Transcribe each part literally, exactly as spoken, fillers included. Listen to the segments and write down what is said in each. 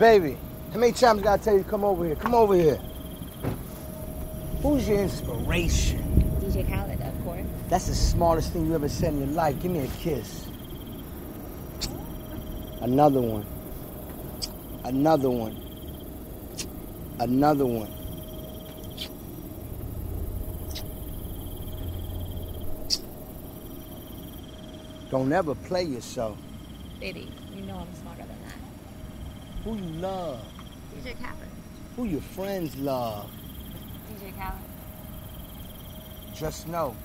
baby, how many times I gotta tell you to come over here? Come over here. Who's your inspiration? D J Khaled, of course. That's the smartest thing you ever said in your life. Give me a kiss. Another one. Another one. Another one. Don't ever play yourself. Baby, you know I'm smarter than that. Who you love? D J Khaled. Who your friends love? D J Khaled. Just know.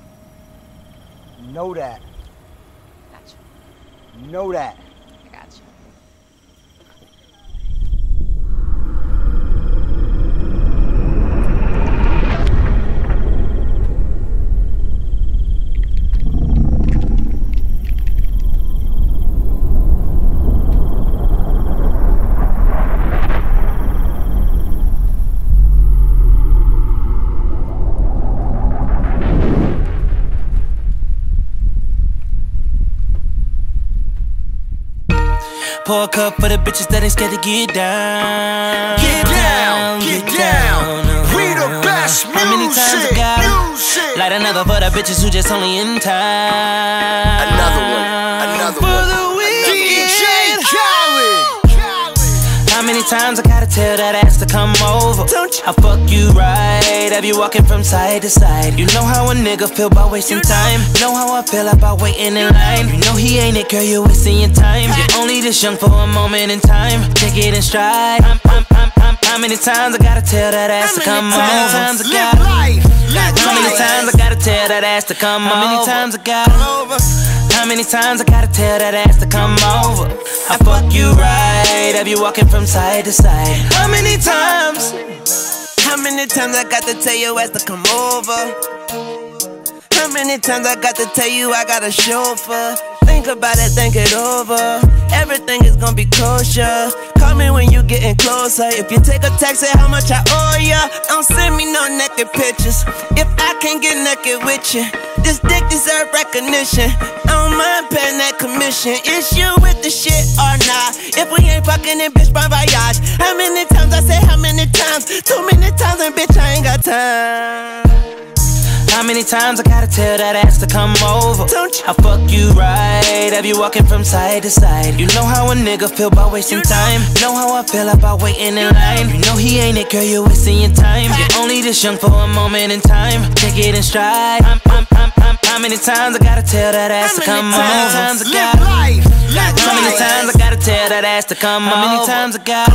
Know that. Gotcha. Know that. I gotcha. Pour a cup for the bitches that ain't scared to get down. Get down, get down. We the best music. How many times I got it? Light another for the bitches who just only in time. Another one, another for one. The weekend. D J Khaled. How many times I gotta tell that ass to come over? Don't you? I fuck you right. Have you walking from side to side? You know how a nigga feel about wasting you time. Know how I feel about waiting in line. You know he ain't it, girl, you're wasting your time. You're only this young for a moment in time. Take it in stride. I'm, I'm, I'm, I'm, how many times I gotta tell that ass to come over? How many times I gotta life, How many times I gotta tell that ass to come over? How many times I gotta How many times I gotta tell that ass to come over? I fuck you right. Have you walking from side to side? How many times? How many times I got to tell your ass to come over? How many times I got to tell you I got a chauffeur? Think about it, think it over. Everything is gonna be kosher. Call me when you getting closer. If you take a text, say how much I owe ya. Don't send me no naked pictures. If I can't get naked with you, this dick deserve recognition. I don't mind paying that commission. Is you with the shit or not? If we ain't fucking then bitch, bon voyage. How many times I say how many times? Too many times and bitch I ain't got time. How many times I gotta tell that ass to come over? Don't you? I fuck you right. Have you walking from side to side? You know how a nigga feel about wasting you time. Know how I feel about waiting in line. You know he ain't it, girl, you're wasting your time. You're only this young for a moment in time. Take it in stride. I'm, I'm, I'm, I'm, how many times I gotta tell that ass to come over? How many times I gotta How many times I gotta tell that ass to come over? How many times I gotta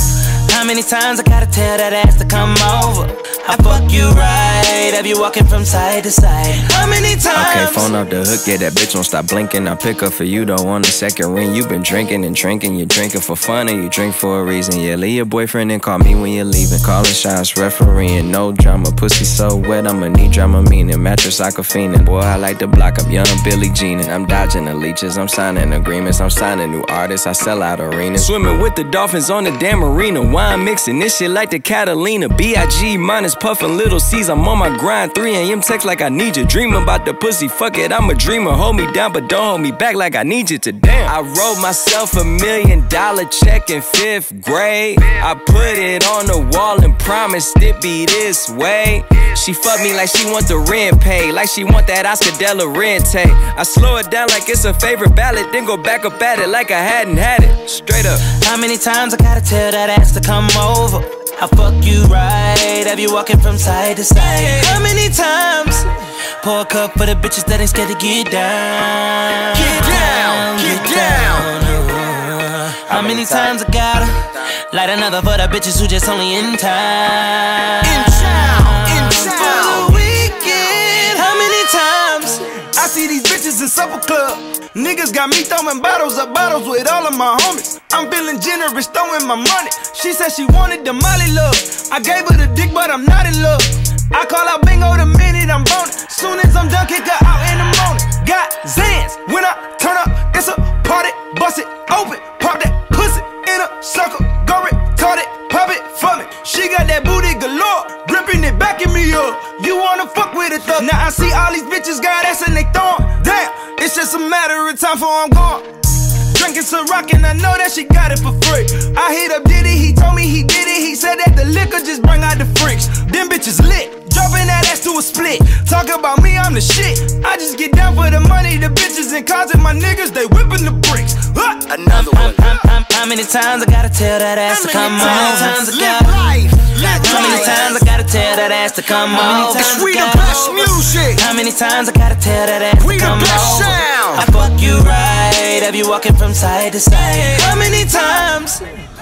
How many times I gotta tell that ass to come over? I fuck you right. Have you walking from side to side? How many times? Okay, phone off the hook, yeah, that bitch won't stop blinking. I pick up for you, don't want a second ring. You been drinking and drinking, you drinking for fun and you drink for a reason. Yeah, leave your boyfriend and call me when you're leaving. Calling shots, refereeing, no drama. Pussy so wet, I'ma need drama meaning. Mattress aquafina, boy, I like to block up young Billie Jean. I'm dodging the leeches, I'm signing agreements. I'm signing new artists, I sell out arenas. Swimming with the dolphins on the damn arena. Wine mixing this shit like the Catalina. B I G minus puffin' little C's, I'm on my grind. three a m text like I need you. Dream about the pussy, fuck it, I'm a dreamer. Hold me down, but don't hold me back like I need you to damn. I wrote myself a million dollar check in fifth grade. I put it on the wall and promised it be this way. She fuck me like she want the rent paid, like she want that Oscar De La Renta. I slow it down like it's a favorite ballad, then go back up at it like I hadn't had it. Straight up. How many times I gotta tell that ass to come over? I fuck you right. Have you walking from side to side? How many times? Pour a cup for the bitches that ain't scared to get down. Get down, get down. How many times I gotta light another for the bitches who just only in time? In town, in town. For the weekend. How many times? I see these bitches in supper club. Niggas got me throwing bottles up bottles with all of my homies. I'm feeling generous, throwing my money. She said she wanted the Molly love. I gave her the dick, but I'm not in love. I call out bingo the minute I'm boning. Soon as I'm done, kick her out in the morning. Got Zans, when I turn up, it's a party. Bust it open, pop that pussy in a circle. Go retarded, pop it for me. She got that booty galore, gripping it, backing me up. You wanna fuck with it though. Now I see all these bitches got ass and they throwin'. Damn, it's just a matter of time before I'm gone. Drinking Ciroc and I know that she got it for free. I hit up Diddy, he told me he did it. He said that the liquor just bring out the freaks. Them bitches lit, dropping that ass to a split. Talk about me, I'm the shit. I just get down for the money, the bitches and cars and my niggas, they whipping the bricks. Huh? Another one. How many times I gotta tell that ass to come on? How many times I gotta How many times I gotta tell that ass to come on? We the best music. How many times I gotta tell that ass to come on? We the best sound. I fuck you right, have you walking from side to side? How many times?